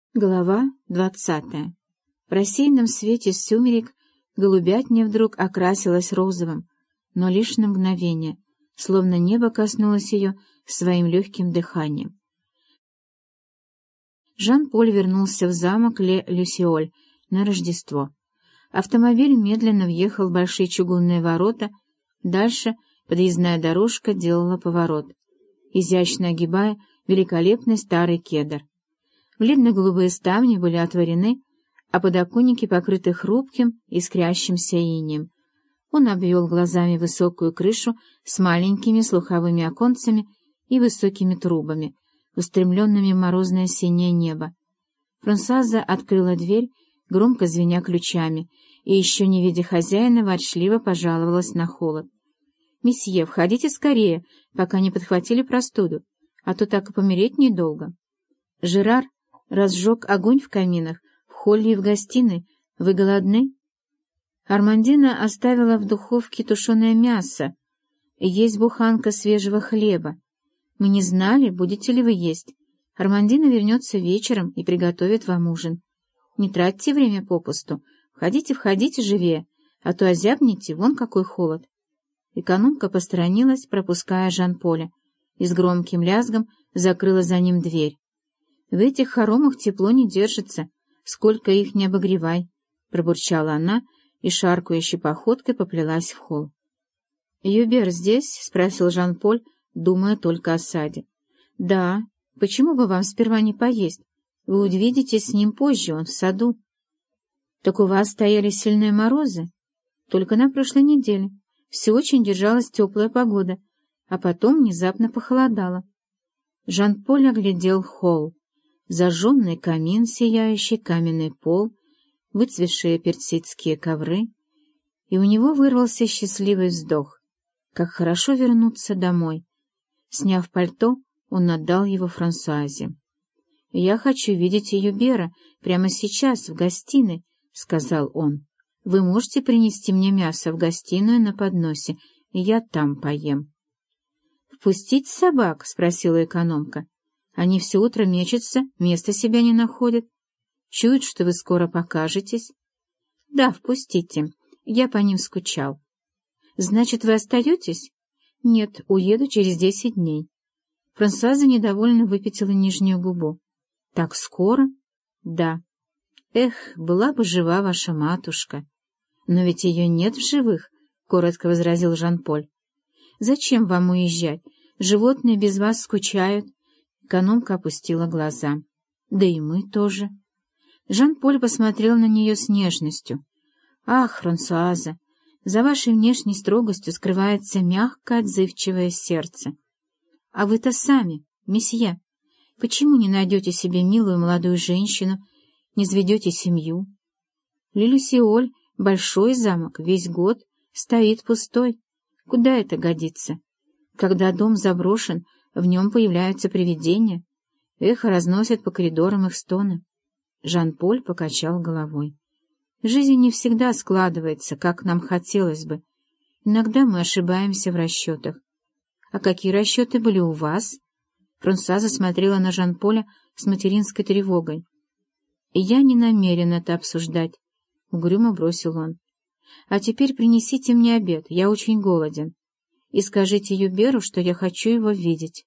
Глава 20. В рассеянном свете сумерек голубятня вдруг окрасилась розовым, но лишь на мгновение, словно небо коснулось ее своим легким дыханием. Жан-Поль вернулся в замок Ле-Люсиоль на Рождество. Автомобиль медленно въехал в большие чугунные ворота, дальше подъездная дорожка делала поворот, изящно огибая великолепный старый кедр. Бледно-голубые ставни были отворены, а подоконники покрыты хрупким, искрящимся инеем. Он обвел глазами высокую крышу с маленькими слуховыми оконцами и высокими трубами, устремленными в морозное синее небо. Франсуаза открыла дверь, громко звеня ключами, и, еще не видя хозяина, ворчливо пожаловалась на холод. «Месье, входите скорее, пока не подхватили простуду, а то так и помереть недолго». Жерар разжег огонь в каминах, в холле и в гостиной. Вы голодны? Армандина оставила в духовке тушеное мясо. Есть буханка свежего хлеба. Мы не знали, будете ли вы есть. Армандина вернется вечером и приготовит вам ужин. Не тратьте время попусту. Входите живее, а то озябнете, вон какой холод. Экономка посторонилась, пропуская Жан-Поля, и с громким лязгом закрыла за ним дверь. «В этих хоромах тепло не держится, сколько их не обогревай», — пробурчала она и шаркающей походкой поплелась в холл. «Юбер здесь?» — спросил Жан-Поль, думая только о саде. «Да. Почему бы вам сперва не поесть? Вы увидитесь с ним позже, он в саду». «Так у вас стояли сильные морозы?» «Только на прошлой неделе. Все очень держалась теплая погода, а потом внезапно похолодало». Жан-Поль оглядел холл. Зажженный камин, сияющий каменный пол, выцветшие персидские ковры, и у него вырвался счастливый вздох. Как хорошо вернуться домой. Сняв пальто, он отдал его Франсуазе. «Я хочу видеть Юбера прямо сейчас, в гостиной», — сказал он. «Вы можете принести мне мясо в гостиную на подносе, и я там поем». «Впустить собак?» — спросила экономка. «Они все утро мечутся, места себя не находят. Чуют, что вы скоро покажетесь». «Да, впустите. Я по ним скучал». «Значит, вы остаетесь?» «Нет, уеду через 10 дней». Франсуаза недовольно выпятила нижнюю губу. «Так скоро?» «Да». «Эх, была бы жива ваша матушка». «Но ведь ее нет в живых», — коротко возразил Жан-Поль. «Зачем вам уезжать? Животные без вас скучают». Экономка опустила глаза. «Да и мы тоже». Жан-Поль посмотрел на нее с нежностью. «Ах, Франсуаза, за вашей внешней строгостью скрывается мягкое, отзывчивое сердце. А вы-то сами, месье, почему не найдете себе милую молодую женщину, не заведете семью? Ле-Люсиоль, большой замок, весь год, стоит пустой. Куда это годится? Когда дом заброшен, в нем появляются привидения. Эхо разносит по коридорам их стоны». Жан-Поль покачал головой. «Жизнь не всегда складывается, как нам хотелось бы. Иногда мы ошибаемся в расчетах». «А какие расчеты были у вас?» Франсуаза смотрела на Жан-Поля с материнской тревогой. «Я не намерен это обсуждать», — угрюмо бросил он. «А теперь принесите мне обед, я очень голоден. И скажите Юберу, что я хочу его видеть».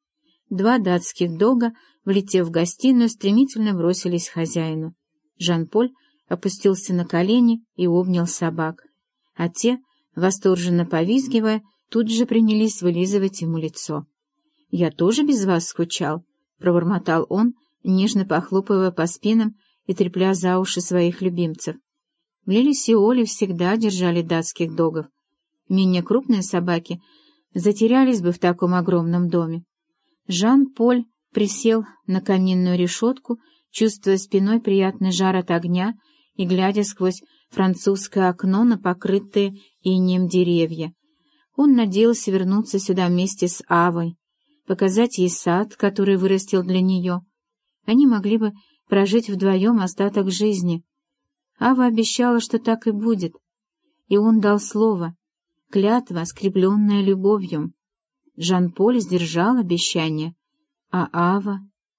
Два датских дога, влетев в гостиную, стремительно бросились к хозяину. Жан-Поль опустился на колени и обнял собак, а те, восторженно повизгивая, тут же принялись вылизывать ему лицо. «Я тоже без вас скучал», — пробормотал он, нежно похлопывая по спинам и трепля за уши своих любимцев. В Ле-Люсиоле всегда держали датских догов. Менее крупные собаки затерялись бы в таком огромном доме. Жан-Поль присел на каминную решетку, чувствуя спиной приятный жар от огня и глядя сквозь французское окно на покрытые инеем деревья. Он надеялся вернуться сюда вместе с Авой, показать ей сад, который вырастил для нее. Они могли бы прожить вдвоем остаток жизни. Ава обещала, что так и будет, и он дал слово, клятва, скрепленная любовью. Жан-Поль сдержал обещание, а Ава...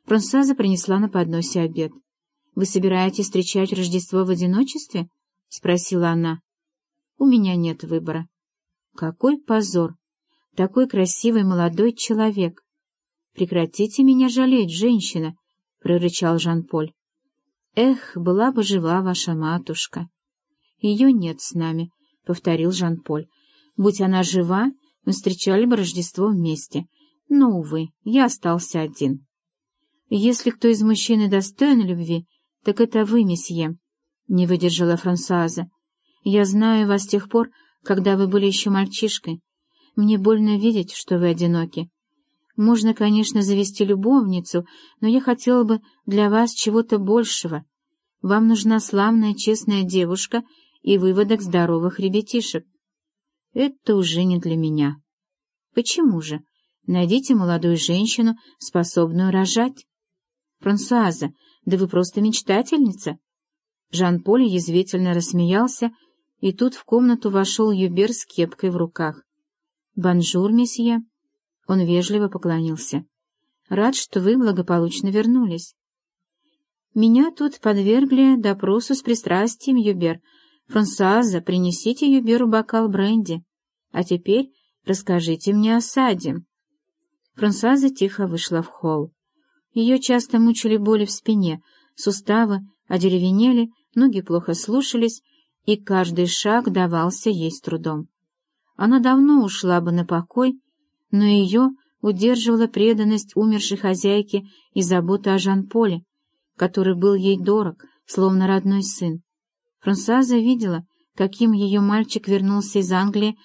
Франсуаза принесла на подносе обед. «Вы собираетесь встречать Рождество в одиночестве?» — спросила она. «У меня нет выбора». «Какой позор! Такой красивый молодой человек!» «Прекратите меня жалеть, женщина!» — прорычал Жан-Поль. «Эх, была бы жива ваша матушка!» «Ее нет с нами», — повторил Жан-Поль. «Будь она жива, мы встречали бы Рождество вместе. Но, увы, я остался один». «Если кто из мужчин и достоин любви, так это вы, месье», — не выдержала Франсуаза. «Я знаю вас с тех пор, когда вы были еще мальчишкой. Мне больно видеть, что вы одиноки. Можно, конечно, завести любовницу, но я хотела бы для вас чего-то большего. Вам нужна славная, честная девушка и выводок здоровых ребятишек». «Это уже не для меня». «Почему же? Найдите молодую женщину, способную рожать». «Франсуаза, да вы просто мечтательница!» Жан-Поль язвительно рассмеялся, и тут в комнату вошел Юбер с кепкой в руках. «Бонжур, месье!» Он вежливо поклонился. «Рад, что вы благополучно вернулись». «Меня тут подвергли допросу с пристрастием, Юбер. Франсуаза, принесите Юберу бокал бренди. А теперь расскажите мне о саде». Франсуаза тихо вышла в холл. Ее часто мучили боли в спине, суставы одеревенели, ноги плохо слушались, и каждый шаг давался ей с трудом. Она давно ушла бы на покой, но ее удерживала преданность умершей хозяйки и забота о Жан-Поле, который был ей дорог, словно родной сын. Франсуаза видела, каким ее мальчик вернулся из Англии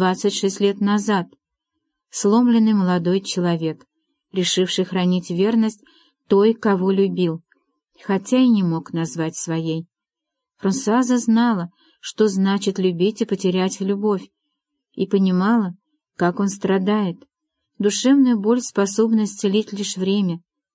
26 лет назад. Сломленный молодой человек, решивший хранить верность той, кого любил, хотя и не мог назвать своей. Франсуаза знала, что значит любить и потерять любовь, и понимала, как он страдает. Душевную боль способна исцелить лишь время.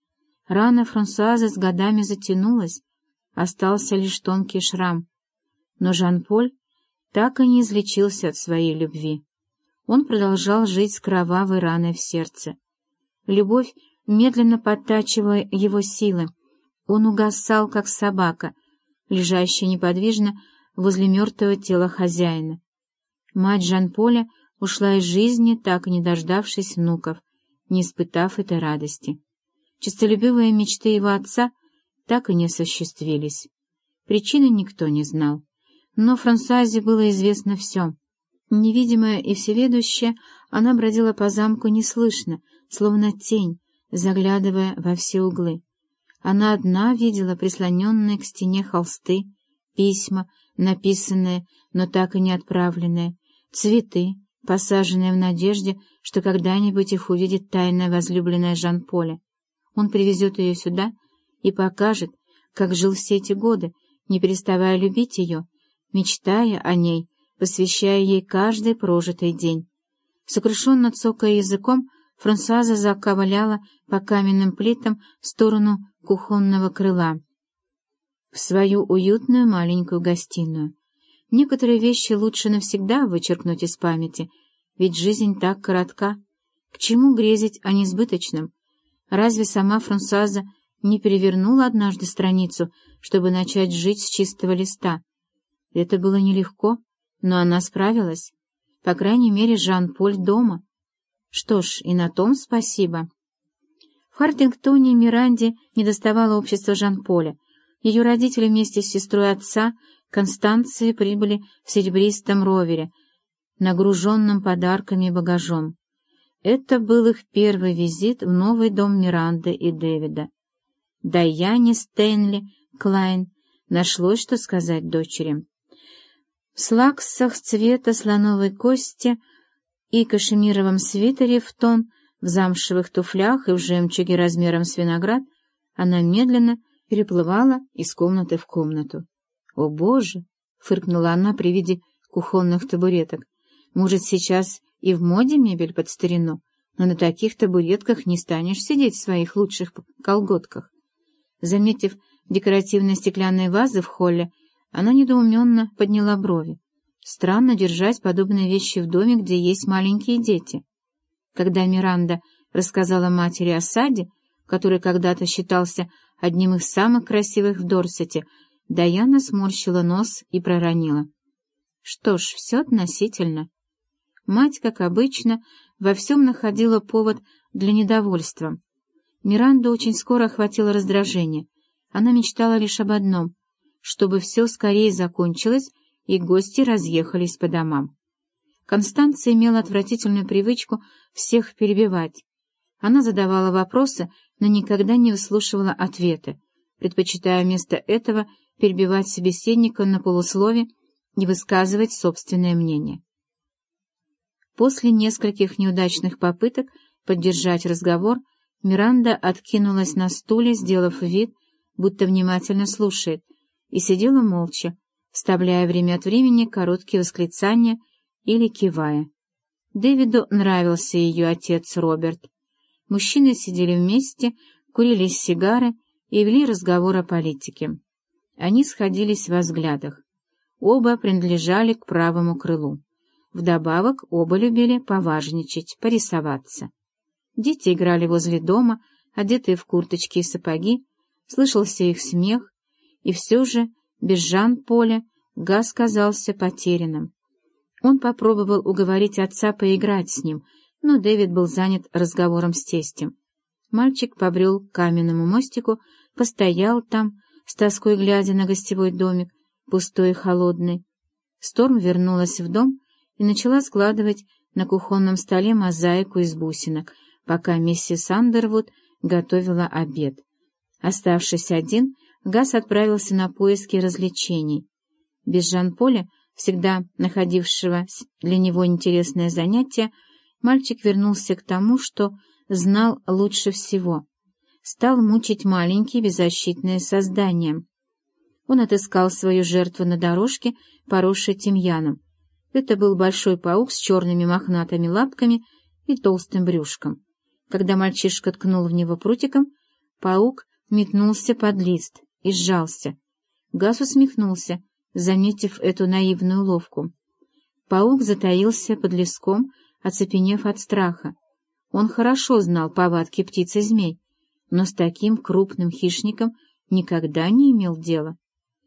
Рана Франсуазы с годами затянулась, остался лишь тонкий шрам. Но Жан-Поль так и не излечился от своей любви. Он продолжал жить с кровавой раной в сердце. Любовь медленно подтачивала его силы. Он угасал, как собака, лежащая неподвижно возле мертвого тела хозяина. Мать Жан-Поля ушла из жизни, так и не дождавшись внуков, не испытав этой радости. Честолюбивые мечты его отца так и не осуществились. Причины никто не знал, но Франсуазе было известно все. Невидимая и всеведущая, она бродила по замку неслышно, словно тень, заглядывая во все углы. Она одна видела прислоненные к стене холсты, письма, написанные, но так и не отправленные, цветы, посаженные в надежде, что когда-нибудь их увидит тайная возлюбленная Жан-Поля. Он привезет ее сюда и покажет, как жил все эти годы, не переставая любить ее, мечтая о ней, посвящая ей каждый прожитый день. Сокрушенно цокая языком, Франсуаза заковыляла по каменным плитам в сторону кухонного крыла, в свою уютную маленькую гостиную. Некоторые вещи лучше навсегда вычеркнуть из памяти, ведь жизнь так коротка. К чему грезить о несбыточном? Разве сама Франсуаза не перевернула однажды страницу, чтобы начать жить с чистого листа? Это было нелегко, но она справилась. По крайней мере, Жан-Поль дома. Что ж, и на том спасибо. В Хартингтоне Миранде недоставало общества Жан-Поля. Ее родители вместе с сестрой отца, Констанцией, прибыли в серебристом ровере, нагруженном подарками и багажом. Это был их первый визит в новый дом Миранды и Дэвида. Дайане Стэнли Клайн нашлось, что сказать дочери. В слаксах цвета слоновой кости и кашемировом свитере в тон, в замшевых туфлях и в жемчуге размером с виноград, она медленно переплывала из комнаты в комнату. «О, Боже!» — фыркнула она при виде кухонных табуреток. «Может, сейчас и в моде мебель под старину, но на таких табуретках не станешь сидеть в своих лучших колготках». Заметив декоративные стеклянные вазы в холле, она недоуменно подняла брови. Странно держать подобные вещи в доме, где есть маленькие дети. Когда Миранда рассказала матери о саде, который когда-то считался одним из самых красивых в Дорсете, Даяна сморщила нос и проронила: «Что ж, все относительно». Мать, как обычно, во всем находила повод для недовольства. Миранду очень скоро охватило раздражение. Она мечтала лишь об одном — чтобы все скорее закончилось и гости разъехались по домам. Констанция имела отвратительную привычку всех перебивать. Она задавала вопросы, но никогда не выслушивала ответы, предпочитая вместо этого перебивать собеседника на полуслове и высказывать собственное мнение. После нескольких неудачных попыток поддержать разговор, Миранда откинулась на стуле, сделав вид, будто внимательно слушает, и сидела молча, вставляя время от времени короткие восклицания или кивая. Дэвиду нравился ее отец Роберт. Мужчины сидели вместе, курили сигары и вели разговор о политике. Они сходились во взглядах. Оба принадлежали к правому крылу. Вдобавок оба любили поважничать, порисоваться. Дети играли возле дома, одетые в курточки и сапоги, слышался их смех, и все же без Жан-Поля Газ казался потерянным. Он попробовал уговорить отца поиграть с ним, но Дэвид был занят разговором с тестем. Мальчик побрел к каменному мостику, постоял там, с тоской глядя на гостевой домик, пустой и холодный. Сторм вернулась в дом и начала складывать на кухонном столе мозаику из бусинок, пока миссис Андервуд готовила обед. Оставшись один, Газ отправился на поиски развлечений. Без Жан-Поля, всегда находившего для него интересное занятие, мальчик вернулся к тому, что знал лучше всего. Стал мучить маленькие беззащитные создания. Он отыскал свою жертву на дорожке, поросшей тимьяном. Это был большой паук с черными мохнатыми лапками и толстым брюшком. Когда мальчишка ткнул в него прутиком, паук метнулся под лист и сжался. Газ усмехнулся, заметив эту наивную уловку. Паук затаился под леском, оцепенев от страха. Он хорошо знал повадки птиц и змей, но с таким крупным хищником никогда не имел дела.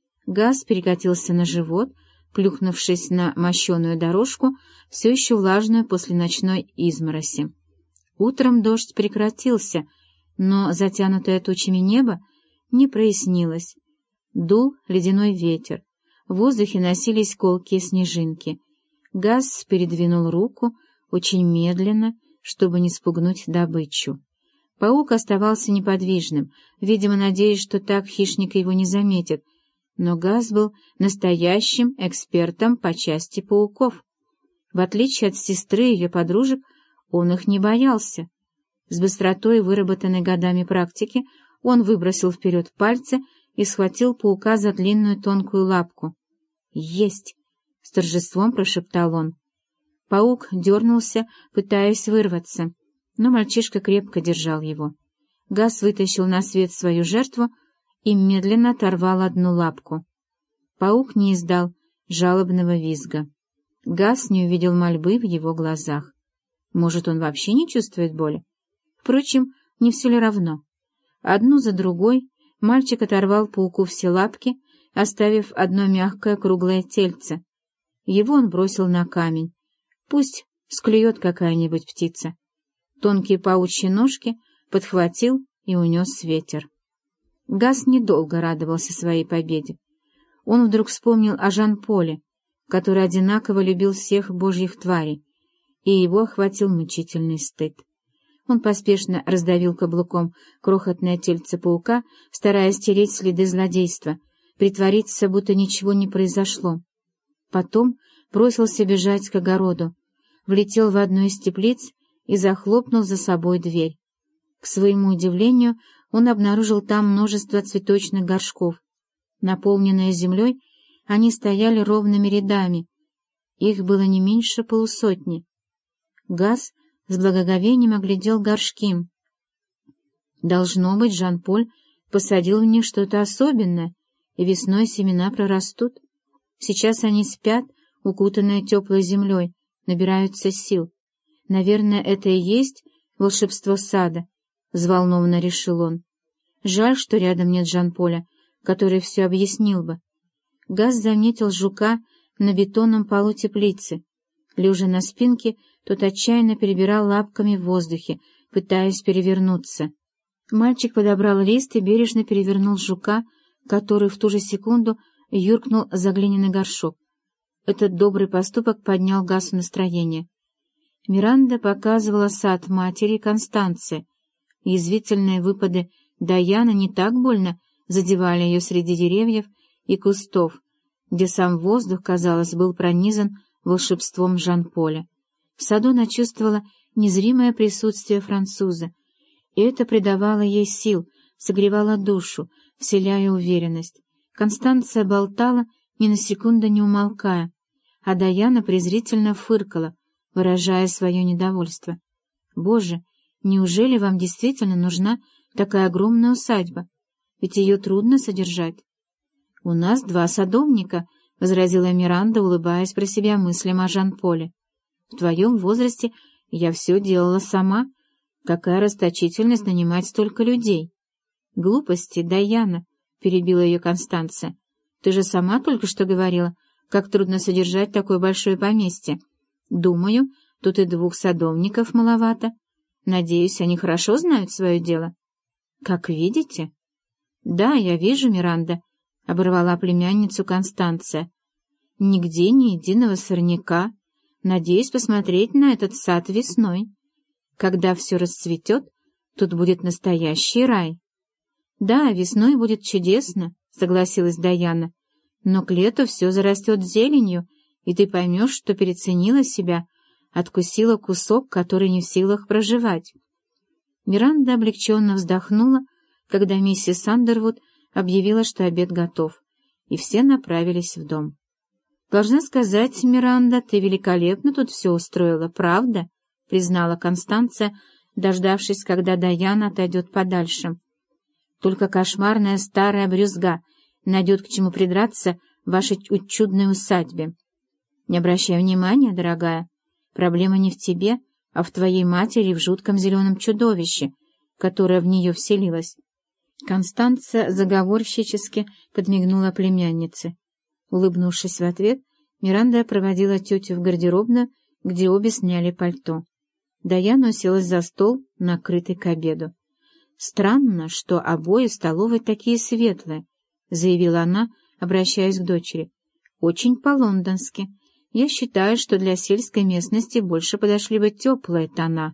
Газ перекатился на живот, плюхнувшись на мощеную дорожку, все еще влажную после ночной измороси. Утром дождь прекратился, но затянутое тучами небо не прояснилось. Дул ледяной ветер, в воздухе носились колкие снежинки. Газ передвинул руку очень медленно, чтобы не спугнуть добычу. Паук оставался неподвижным, видимо, надеясь, что так хищник его не заметит, но Газ был настоящим экспертом по части пауков. В отличие от сестры и ее подружек, он их не боялся. С быстротой, выработанной годами практики, он выбросил вперед пальцы и схватил паука за длинную тонкую лапку. «Есть!» — с торжеством прошептал он. Паук дернулся, пытаясь вырваться, но мальчишка крепко держал его. Газ вытащил на свет свою жертву и медленно оторвал одну лапку. Паук не издал жалобного визга. Газ не увидел мольбы в его глазах. Может, он вообще не чувствует боли? Впрочем, не все ли равно? Одну за другой мальчик оторвал пауку все лапки, оставив одно мягкое круглое тельце. Его он бросил на камень. Пусть склюет какая-нибудь птица. Тонкие паучьи ножки подхватил и унес ветер. Газ недолго радовался своей победе. Он вдруг вспомнил о Жан-Поле, который одинаково любил всех божьих тварей, и его охватил мучительный стыд. Он поспешно раздавил каблуком крохотное тельце паука, стараясь стереть следы злодейства, притвориться, будто ничего не произошло. Потом бросился бежать к огороду, влетел в одну из теплиц и захлопнул за собой дверь. К своему удивлению, он обнаружил там множество цветочных горшков. Наполненные землей, они стояли ровными рядами. Их было не меньше полусотни. Газ с благоговением оглядел горшки. Должно быть, Жан-Поль посадил в них что-то особенное, и весной семена прорастут. Сейчас они спят, укутанные теплой землей, набираются сил. Наверное, это и есть волшебство сада, — взволнованно решил он. «Жаль, что рядом нет Жан-Поля, который все объяснил бы». Газ заметил жука на бетонном полу теплицы. Лежа на спинке, тот отчаянно перебирал лапками в воздухе, пытаясь перевернуться. Мальчик подобрал лист и бережно перевернул жука, который в ту же секунду юркнул за глиняный горшок. Этот добрый поступок поднял Гасу настроение. Миранда показывала сад матери Констанции. Язвительные выпады Даяны не так больно задевали ее среди деревьев и кустов, где сам воздух, казалось, был пронизан волшебством Жан-Поля. В саду она чувствовала незримое присутствие француза, и это придавало ей сил, согревало душу, вселяя уверенность. Констанция болтала, ни на секунду не умолкая, а Даяна презрительно фыркала, выражая свое недовольство. «Боже, неужели вам действительно нужна такая огромная усадьба? Ведь ее трудно содержать». «У нас 2 садовника», — возразила Миранда, улыбаясь про себя мыслям о Жан-Поле. «В твоем возрасте я все делала сама. Какая расточительность нанимать столько людей!» «Глупости, Даяна», — перебила ее Констанция. «Ты же сама только что говорила, как трудно содержать такое большое поместье. Думаю, тут и 2 садовников маловато. Надеюсь, они хорошо знают свое дело». «Как видите». «Да, я вижу, Миранда», — оборвала племянницу Констанция. «Нигде ни единого сорняка. Надеюсь посмотреть на этот сад весной. Когда все расцветет, тут будет настоящий рай». «Да, весной будет чудесно», — согласилась Даяна. «Но к лету все зарастет зеленью, и ты поймешь, что переценила себя, откусила кусок, который не в силах проживать». Миранда облегченно вздохнула, когда миссис Андервуд объявила, что обед готов, и все направились в дом. «Должна сказать, Миранда, ты великолепно тут все устроила, правда?» — признала Констанция, дождавшись, когда Даяна отойдет подальше. «Только кошмарная старая брюзга найдет к чему придраться в вашей чудной усадьбе. Не обращай внимания, дорогая, проблема не в тебе, а в твоей матери и в жутком зеленом чудовище, которое в нее вселилось». Констанция заговорщически подмигнула племяннице. Улыбнувшись в ответ, Миранда проводила тетю в гардеробную, где обе сняли пальто. Даяна уселась за стол, накрытый к обеду. «Странно, что обои в столовой такие светлые», — заявила она, обращаясь к дочери. «Очень по-лондонски. Я считаю, что для сельской местности больше подошли бы теплые тона».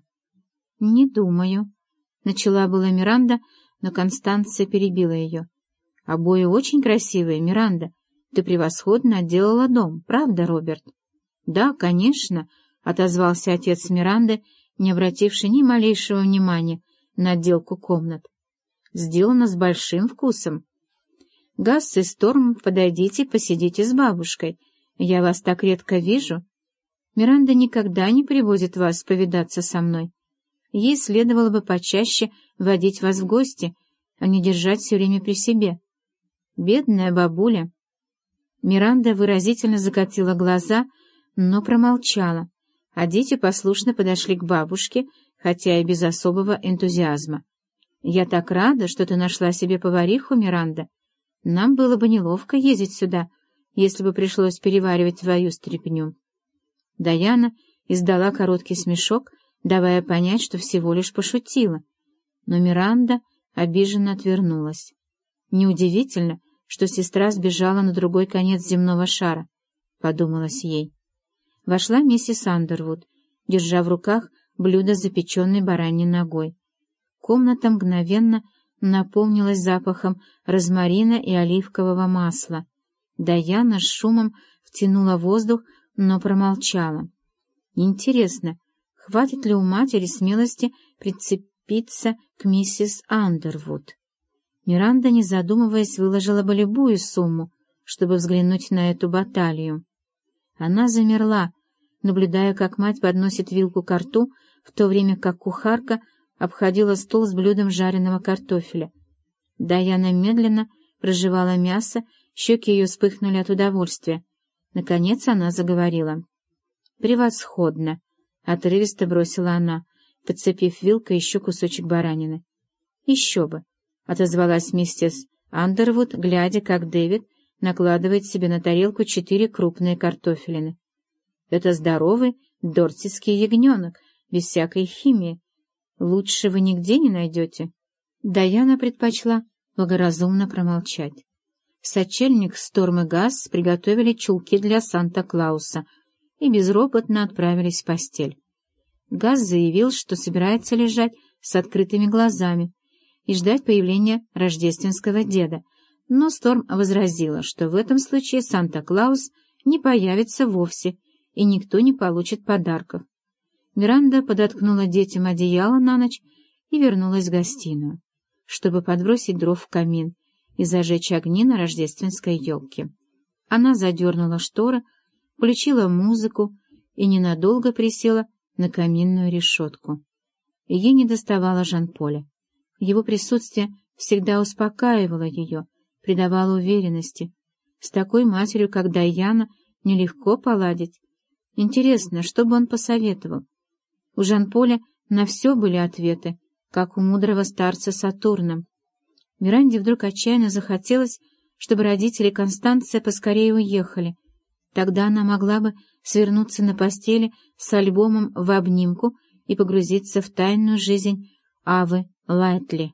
«Не думаю», — начала была Миранда, но Констанция перебила ее. «Обои очень красивые, Миранда. Ты превосходно отделала дом, правда, Роберт?» «Да, конечно», — отозвался отец Миранды, не обративший ни малейшего внимания на отделку комнат. «Сделано с большим вкусом. Гасс и Сторм, подойдите, посидите с бабушкой. Я вас так редко вижу. Миранда никогда не приводит вас повидаться со мной. Ей следовало бы почаще водить вас в гости, а не держать все время при себе. Бедная бабуля». Миранда выразительно закатила глаза, но промолчала, а дети послушно подошли к бабушке, хотя и без особого энтузиазма. «Я так рада, что ты нашла себе повариху, Миранда. Нам было бы неловко ездить сюда, если бы пришлось переваривать твою стряпню». Даяна издала короткий смешок, давая понять, что всего лишь пошутила, но Миранда обиженно отвернулась. «Неудивительно, что сестра сбежала на другой конец земного шара», — подумалось ей. Вошла миссис Андервуд, держа в руках блюдо с запеченной бараньей ногой. Комната мгновенно наполнилась запахом розмарина и оливкового масла. Даяна с шумом втянула воздух, но промолчала. Интересно, хватит ли у матери смелости прицепиться к миссис Андервуд? Миранда, не задумываясь, выложила бы любую сумму, чтобы взглянуть на эту баталию. Она замерла, наблюдая, как мать подносит вилку ко рту, в то время как кухарка обходила стол с блюдом жареного картофеля. Даяна медленно прожевала мясо, щеки ее вспыхнули от удовольствия. Наконец она заговорила. «Превосходно!» — отрывисто бросила она. подцепив вилкой еще кусочек баранины. «Еще бы!» — отозвалась миссис Андервуд, глядя, как Дэвид накладывает себе на тарелку 4 крупные картофелины. «Это здоровый дортсийский ягненок, без всякой химии. Лучше вы нигде не найдете». Даяна предпочла благоразумно промолчать. Сочельник, Сторм и Газ приготовили чулки для Санта-Клауса и безропотно отправились в постель. Газ заявил, что собирается лежать с открытыми глазами и ждать появления рождественского деда, но Сторм возразила, что в этом случае Санта-Клаус не появится вовсе, и никто не получит подарков. Миранда подоткнула детям одеяло на ночь и вернулась в гостиную, чтобы подбросить дров в камин и зажечь огни на рождественской елке. Она задернула шторы, включила музыку и ненадолго присела на каминную решетку. Ей недоставало Жан-Поля. Его присутствие всегда успокаивало ее, придавало уверенности. С такой матерью, как Даяна, нелегко поладить. Интересно, что бы он посоветовал? У Жан-Поля на все были ответы, как у мудрого старца Сатурна. Миранде вдруг отчаянно захотелось, чтобы родители Констанция поскорее уехали. Тогда она могла бы свернуться на постели с альбомом в обнимку и погрузиться в тайную жизнь Авы Лайтли.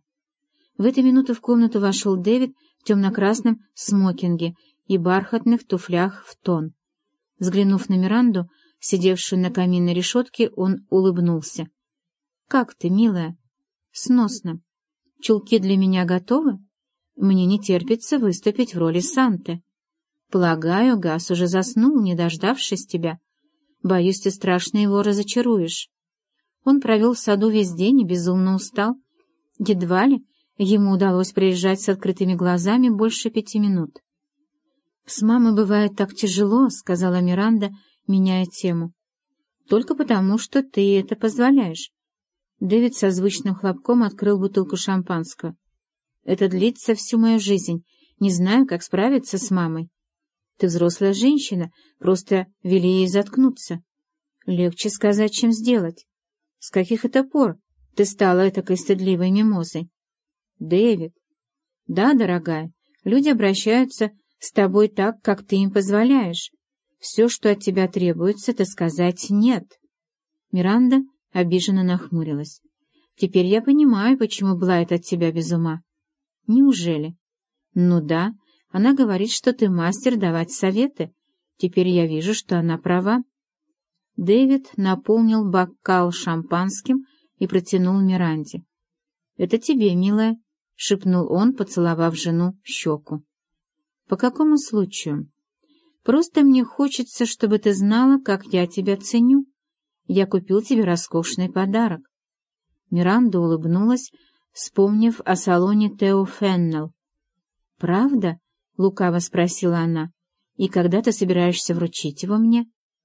В эту минуту в комнату вошел Дэвид в темно-красном смокинге и бархатных туфлях в тон. Взглянув на Миранду, сидевшую на каминной решетке, он улыбнулся. — Как ты, милая? — Сносно. — Чулки для меня готовы? Мне не терпится выступить в роли Санты. Полагаю, Гас уже заснул, не дождавшись тебя. Боюсь, ты страшно его разочаруешь. Он провел в саду весь день и безумно устал. Едва ли ему удалось приезжать с открытыми глазами больше 5 минут. — С мамой бывает так тяжело, — сказала Миранда, меняя тему. — Только потому, что ты это позволяешь. Дэвид со звучным хлопком открыл бутылку шампанского. — Это длится всю мою жизнь. Не знаю, как справиться с мамой. Ты взрослая женщина, просто вели ей заткнуться. Легче сказать, чем сделать. С каких это пор ты стала этакой стыдливой мимозой? Дэвид. Да, дорогая, люди обращаются с тобой так, как ты им позволяешь. Все, что от тебя требуется, это сказать «нет». Миранда обиженно нахмурилась. Теперь я понимаю, почему Блайт от тебя без ума. Неужели? Ну да, она говорит, что ты мастер давать советы. Теперь я вижу, что она права. Дэвид наполнил бокал шампанским и протянул Миранде. — Это тебе, милая, — шепнул он, поцеловав жену в щеку. — По какому случаю? — Просто мне хочется, чтобы ты знала, как я тебя ценю. Я купил тебе роскошный подарок. Миранда улыбнулась, вспомнив о салоне Тео Феннелл. — Правда? — лукаво спросила она. — И когда ты собираешься вручить его мне?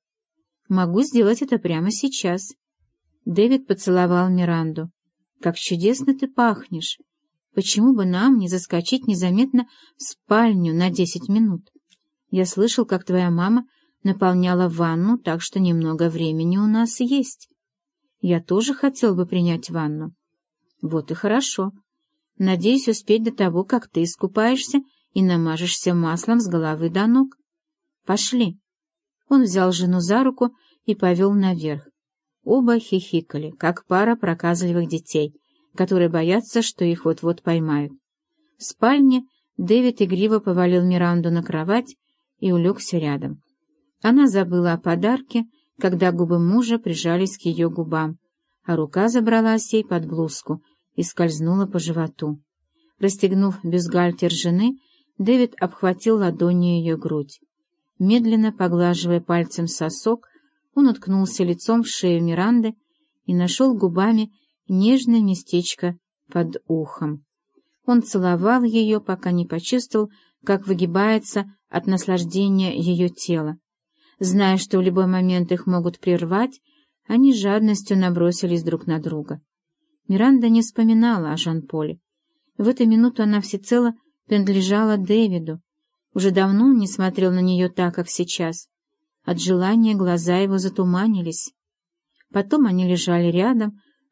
— Могу сделать это прямо сейчас. Дэвид поцеловал Миранду. — Как чудесно ты пахнешь! Почему бы нам не заскочить незаметно в спальню на 10 минут? Я слышал, как твоя мама наполняла ванну, так что немного времени у нас есть. Я тоже хотел бы принять ванну. Вот и хорошо. Надеюсь успеть до того, как ты искупаешься и намажешься маслом с головы до ног. Пошли. Он взял жену за руку и повел наверх. Оба хихикали, как пара проказливых детей, которые боятся, что их вот-вот поймают. В спальне Дэвид игриво повалил Миранду на кровать и улегся рядом. Она забыла о подарке, когда губы мужа прижались к ее губам, а рука забралась ей под блузку и скользнула по животу. Расстегнув бюстгальтер жены, Дэвид обхватил ладонью ее грудь. Медленно поглаживая пальцем сосок, он уткнулся лицом в шею Миранды и нашел губами нежное местечко под ухом. Он целовал ее, пока не почувствовал, как выгибается от наслаждения ее тело. Зная, что в любой момент их могут прервать, они с жадностью набросились друг на друга. Миранда не вспоминала о Жан-Поле. В эту минуту она всецело принадлежала Дэвиду. Уже давно он не смотрел на нее так, как сейчас. От желания глаза его затуманились. Потом они лежали рядом,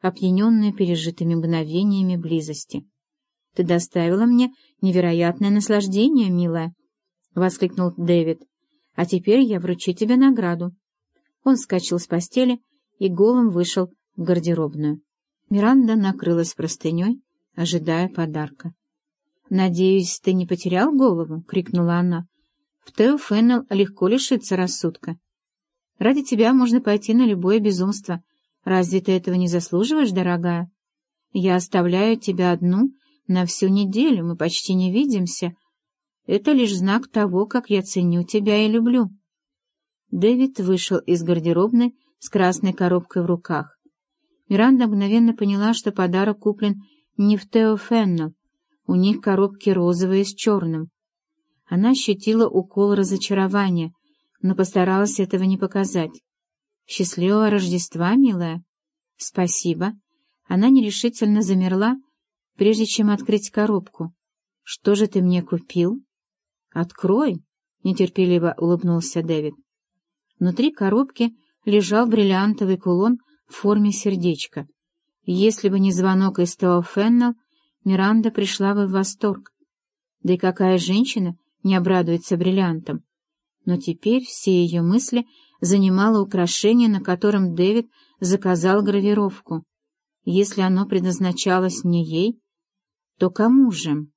опьяненную пережитыми мгновениями близости. «Ты доставила мне невероятное наслаждение, милая!» — воскликнул Дэвид. «А теперь я вручу тебе награду». Он вскочил с постели и голым вышел в гардеробную. Миранда накрылась простыней, ожидая подарка. «Надеюсь, ты не потерял голову?» — крикнула она. «В Тео Феннелл легко лишиться рассудка. Ради тебя можно пойти на любое безумство. Разве ты этого не заслуживаешь, дорогая? Я оставляю тебя одну на всю неделю, мы почти не видимся. Это лишь знак того, как я ценю тебя и люблю». Дэвид вышел из гардеробной с красной коробкой в руках. Миранда мгновенно поняла, что подарок куплен не в Тео Феннелл. У них коробки розовые с черным. Она ощутила укол разочарования, но постаралась этого не показать. «Счастливого Рождества, милая!» «Спасибо». Она нерешительно замерла, прежде чем открыть коробку. «Что же ты мне купил?» «Открой!» — нетерпеливо улыбнулся Дэвид. Внутри коробки лежал бриллиантовый кулон в форме сердечка. Если бы не звонок из Тео Феннелл, Миранда пришла бы в восторг. Да и какая женщина не обрадуется бриллиантам? Но теперь все ее мысли занимало украшение, на котором Дэвид заказал гравировку. Если оно предназначалось не ей, то кому же?